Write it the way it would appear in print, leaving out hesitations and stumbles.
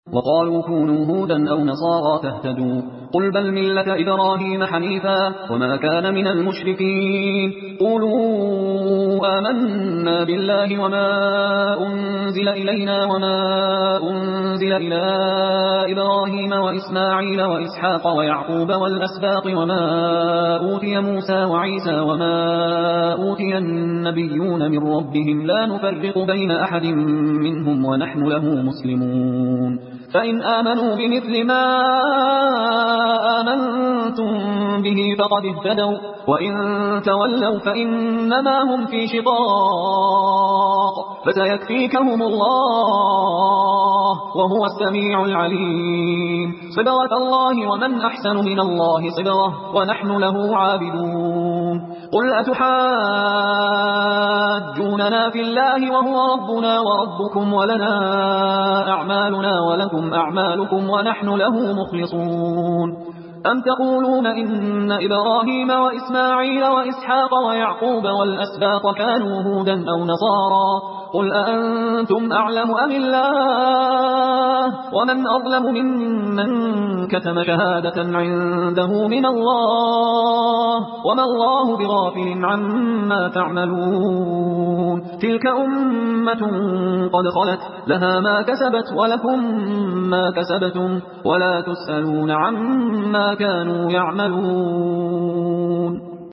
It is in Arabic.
وقالوا كونوا هودا أو نصارى تهتدوا قل بل ملة إبراهيم حنيفا وما كان من المشركين قولوا آمنا بالله وما أنزل إلينا وما أنزل إلى إبراهيم وإسماعيل وإسحاق ويعقوب والأسباط وما أوتي موسى وعيسى وما أوتي النبيون من ربهم لا نفرق بين أحد منهم ونحن له مسلمون فإن آمنوا بمثل ما آمنتم به فقد اهتدوا وإن تولوا فإنما هم في شقاق فسيكفيكهم الله وهو السميع العليم صبغة الله ومن أحسن من الله صبغة ونحن له عابدون قل أتحاجوننا في الله وهو ربنا وربكم ولنا أعمالنا ولكم أعمالكم ونحن له مخلصون أم تقولون إن إبراهيم وإسماعيل وإسحاق ويعقوب والأسباط كانوا هودا أو نصارى قل أأنتم أعلم أم الله ومن أظلم ممن كتم شهادة عنده من الله وما الله بغافل عما تعملون تلك أمة قد خلت لها ما كسبت ولكم ما كسبتم ولا تسألون عما كانوا يعملون